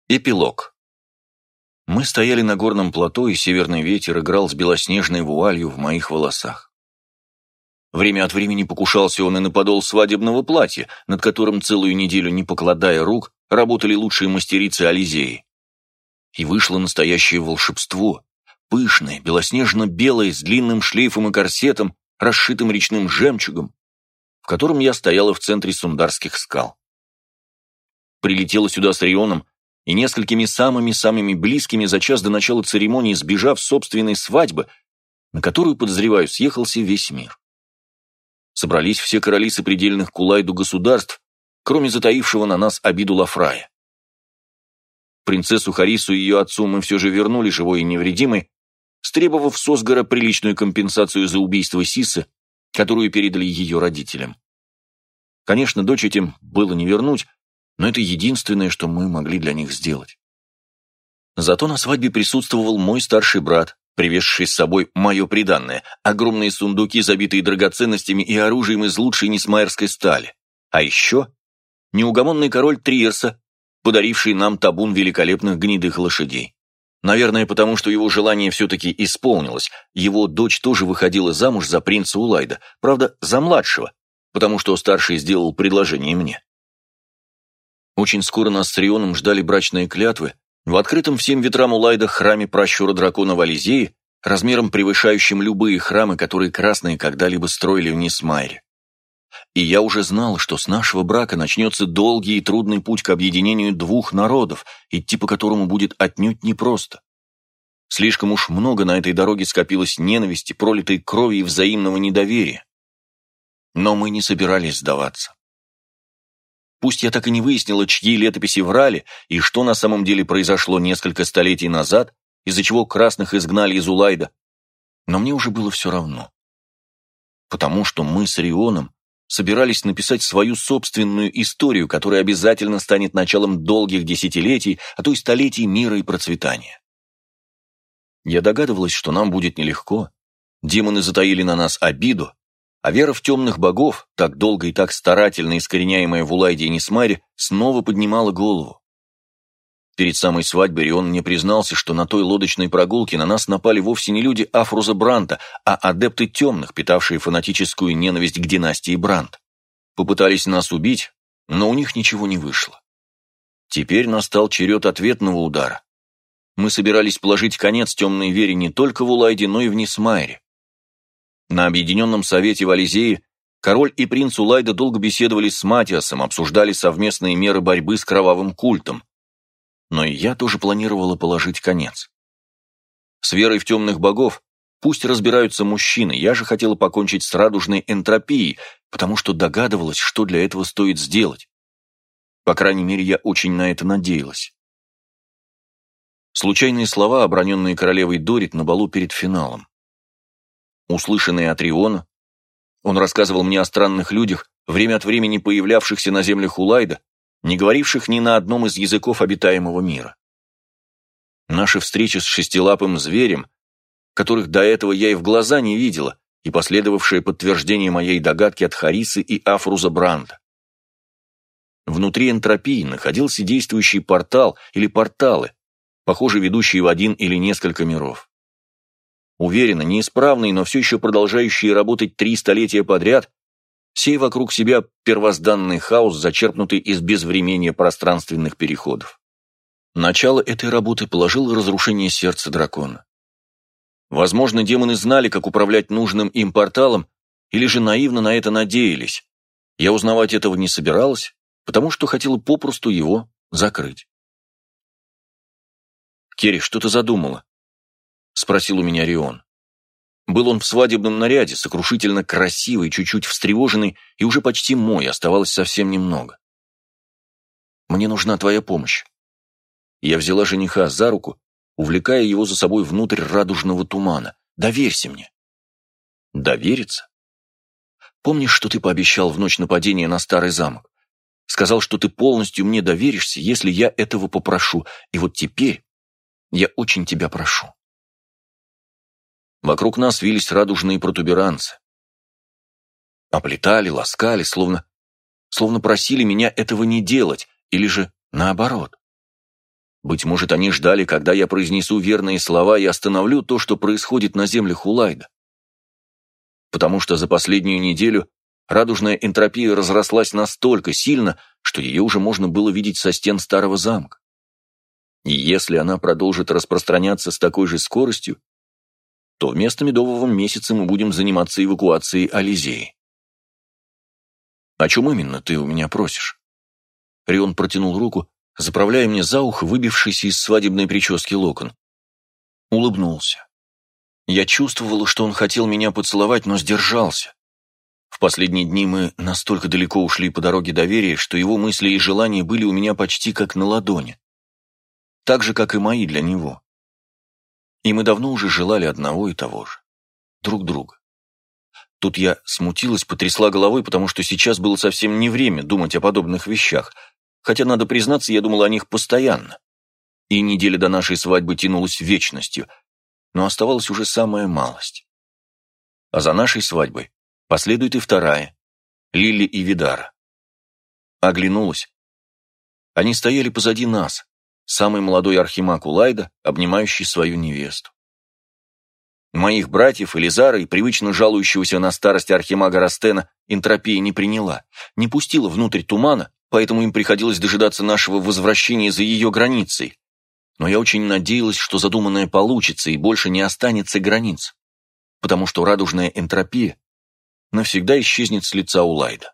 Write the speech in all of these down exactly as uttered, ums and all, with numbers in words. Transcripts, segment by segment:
Эпилог. Мы стояли на горном плато, и северный ветер играл с белоснежной вуалью в моих волосах. Время от времени покушался он и на подол свадебного платья, над которым целую неделю, не покладая рук, работали лучшие мастерицы Ализеи. И вышло настоящее волшебство, пышное, белоснежно-белое, с длинным шлейфом и корсетом, расшитым речным жемчугом, в котором я стояла в центре Сундарских скал. Прилетела сюда с Рионом, и несколькими самыми-самыми близкими за час до начала церемонии, сбежав с собственной свадьбы, на которую, подозреваю, съехался весь мир. Собрались все короли сопредельных Кулайду государств, кроме затаившего на нас обиду Лафрая. Принцессу Харису и ее отцу мы все же вернули живой и невредимой, стребовав с Осгара приличную компенсацию за убийство Сиссы, которую передали ее родителям. Конечно, дочь этим было не вернуть, но это единственное, что мы могли для них сделать. Зато на свадьбе присутствовал мой старший брат, привезший с собой мое приданное, огромные сундуки, забитые драгоценностями и оружием из лучшей несмайерской стали. А еще неугомонный король Триерса, подаривший нам табун великолепных гнедых лошадей. Наверное, потому что его желание все-таки исполнилось. Его дочь тоже выходила замуж за принца Улайда, правда, за младшего, потому что старший сделал предложение мне. Очень скоро нас с Рионом ждали брачные клятвы в открытом всем ветрам Улайда храме пращура дракона в Ализее, размером превышающим любые храмы, которые красные когда-либо строили в Несмайре. И я уже знал, что с нашего брака начнется долгий и трудный путь к объединению двух народов, идти по которому будет отнюдь непросто. Слишком уж много на этой дороге скопилось ненависти, пролитой крови и взаимного недоверия. Но мы не собирались сдаваться. Пусть я так и не выяснила, чьи летописи врали, и что на самом деле произошло несколько столетий назад, из-за чего красных изгнали из Улайда, но мне уже было все равно. Потому что мы с Рионом собирались написать свою собственную историю, которая обязательно станет началом долгих десятилетий, а то и столетий мира и процветания. Я догадывалась, что нам будет нелегко. Демоны затаили на нас обиду, а вера в темных богов, так долго и так старательно искореняемая в Улайде и Несмайре, снова поднимала голову. Перед самой свадьбой Рион мне признался, что на той лодочной прогулке на нас напали вовсе не люди Афруза Бранта, а адепты темных, питавшие фанатическую ненависть к династии Брант. Попытались нас убить, но у них ничего не вышло. Теперь настал черед ответного удара. Мы собирались положить конец темной вере не только в Улайде, но и в Несмайре. На Объединенном Совете в Ализее король и принц Улайда долго беседовали с Матиасом, обсуждали совместные меры борьбы с кровавым культом. Но и я тоже планировала положить конец. С верой в темных богов пусть разбираются мужчины, я же хотела покончить с радужной энтропией, потому что догадывалась, что для этого стоит сделать. По крайней мере, я очень на это надеялась. Случайные слова, оброненные королевой Дорит на балу перед финалом. Услышанные от Риона, он рассказывал мне о странных людях, время от времени появлявшихся на землях Улайда, не говоривших ни на одном из языков обитаемого мира. Наши встречи с шестилапым зверем, которых до этого я и в глаза не видела, и последовавшее подтверждение моей догадки от Харисы и Афруза Бранта. Внутри энтропии находился действующий портал или порталы, похоже, ведущие в один или несколько миров. Уверенно, неисправные, но все еще продолжающие работать три столетия подряд, сей вокруг себя первозданный хаос, зачерпнутый из безвременья пространственных переходов. Начало этой работы положило разрушение сердца дракона. Возможно, демоны знали, как управлять нужным им порталом, или же наивно на это надеялись. Я узнавать этого не собиралась, потому что хотела попросту его закрыть. «Керри, что ты задумала?» — спросил у меня Рион. Был он в свадебном наряде, сокрушительно красивый, чуть-чуть встревоженный, и уже почти мой, оставалось совсем немного. «Мне нужна твоя помощь». Я взяла жениха за руку, увлекая его за собой внутрь радужного тумана. «Доверься мне». «Довериться? Помнишь, что ты пообещал в ночь нападения на старый замок? Сказал, что ты полностью мне доверишься, если я этого попрошу, и вот теперь я очень тебя прошу». Вокруг нас вились радужные протуберанцы. Оплетали, ласкали, словно, словно просили меня этого не делать, или же наоборот. Быть может, они ждали, когда я произнесу верные слова и остановлю то, что происходит на землях Улайда. Потому что за последнюю неделю радужная энтропия разрослась настолько сильно, что ее уже можно было видеть со стен старого замка. И если она продолжит распространяться с такой же скоростью, то вместо медового месяца мы будем заниматься эвакуацией Ализеи. «О чем именно ты у меня просишь?» Рион протянул руку, заправляя мне за ухо выбившийся из свадебной прически локон. Улыбнулся. Я чувствовала, что он хотел меня поцеловать, но сдержался. В последние дни мы настолько далеко ушли по дороге доверия, что его мысли и желания были у меня почти как на ладони. Так же, как и мои для него. И мы давно уже желали одного и того же. Друг друга. Тут я смутилась, потрясла головой, потому что сейчас было совсем не время думать о подобных вещах, хотя, надо признаться, я думала о них постоянно. И неделя до нашей свадьбы тянулась вечностью, но оставалась уже самая малость. А за нашей свадьбой последует и вторая, Лили и Видара. Оглянулась. Они стояли позади нас, самый молодой архимаг Улайда, обнимающий свою невесту. Моих братьев, Элизара и привычно жалующегося на старость архимага Растена энтропия не приняла, не пустила внутрь тумана, поэтому им приходилось дожидаться нашего возвращения за ее границей. Но я очень надеялась, что задуманное получится и больше не останется границ, потому что радужная энтропия навсегда исчезнет с лица Улайда.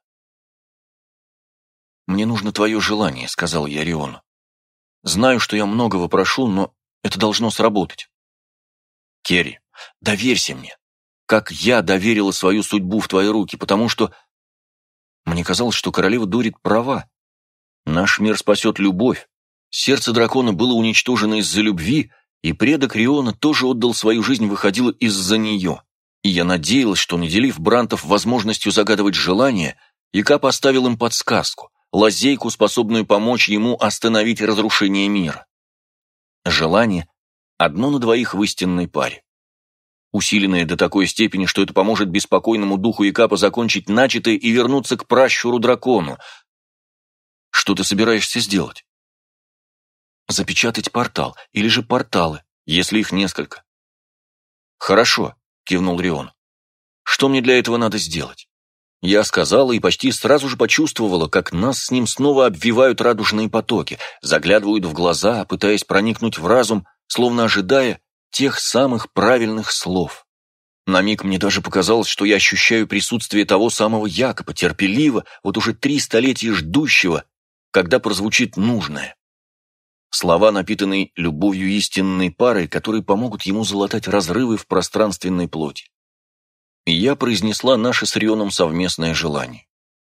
«Мне нужно твое желание», — сказал я Риону. «Знаю, что я многого прошу, но это должно сработать». «Керри, доверься мне, как я доверила свою судьбу в твои руки, потому что мне казалось, что королева Дорит права. Наш мир спасет любовь. Сердце дракона было уничтожено из-за любви, и предок Риона тоже отдал свою жизнь, выходило из-за нее. И я надеялась, что, наделив брантов возможностью загадывать желания, Яка поставил им подсказку, лазейку, способную помочь ему остановить разрушение мира. Желание одно на двоих в истинной паре. Усиленное до такой степени, что это поможет беспокойному духу Якапа закончить начатое и вернуться к пращуру-дракону. Что ты собираешься сделать? Запечатать портал, или же порталы, если их несколько. Хорошо, кивнул Рион. Что мне для этого надо сделать? Я сказала и почти сразу же почувствовала, как нас с ним снова обвивают радужные потоки, заглядывают в глаза, пытаясь проникнуть в разум, словно ожидая тех самых правильных слов. На миг мне даже показалось, что я ощущаю присутствие того самого Якопа, терпеливо, вот уже три столетия ждущего, когда прозвучит нужное. Слова, напитанные любовью истинной парой, которые помогут ему залатать разрывы в пространственной плоти. И я произнесла наше с Рионом совместное желание.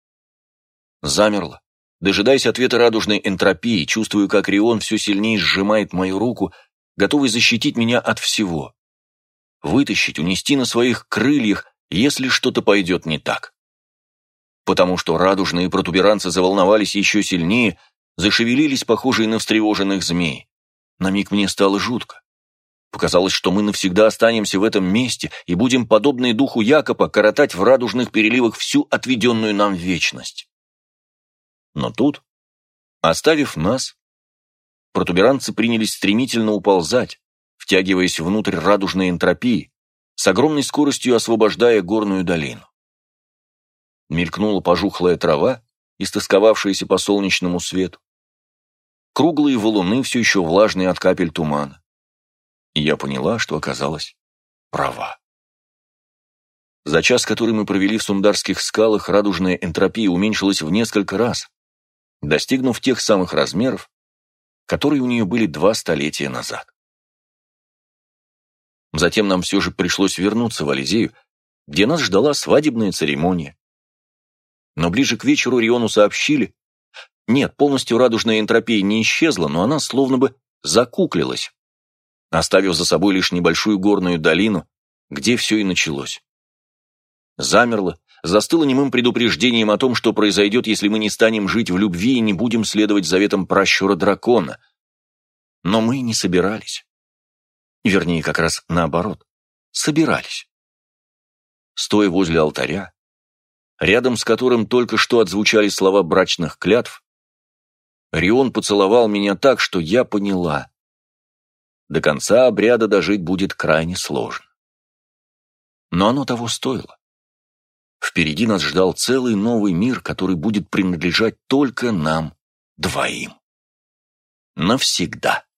Замерла, дожидаясь ответа радужной энтропии, чувствую, как Рион все сильнее сжимает мою руку, готовый защитить меня от всего. Вытащить, унести на своих крыльях, если что-то пойдет не так. Потому что радужные протуберанцы заволновались еще сильнее, зашевелились, похожие на встревоженных змей. На миг мне стало жутко. Показалось, что мы навсегда останемся в этом месте и будем, подобные духу Якопа, коротать в радужных переливах всю отведенную нам вечность. Но тут, оставив нас, протуберанцы принялись стремительно уползать, втягиваясь внутрь радужной энтропии, с огромной скоростью освобождая горную долину. Мелькнула пожухлая трава, истосковавшаяся по солнечному свету, круглые валуны, все еще влажные от капель тумана. И я поняла, что оказалась права. За час, который мы провели в Сундарских скалах, радужная энтропия уменьшилась в несколько раз, достигнув тех самых размеров, которые у нее были два столетия назад. Затем нам все же пришлось вернуться в Ализею, где нас ждала свадебная церемония. Но ближе к вечеру Риону сообщили, нет, полностью радужная энтропия не исчезла, но она словно бы закуклилась, оставив за собой лишь небольшую горную долину, где все и началось. Замерло, застыло немым предупреждением о том, что произойдет, если мы не станем жить в любви и не будем следовать заветам пращура-дракона. Но мы не собирались. Вернее, как раз наоборот, собирались. Стоя возле алтаря, рядом с которым только что отзвучали слова брачных клятв, Рион поцеловал меня так, что я поняла. До конца обряда дожить будет крайне сложно. Но оно того стоило. Впереди нас ждал целый новый мир, который будет принадлежать только нам двоим. Навсегда.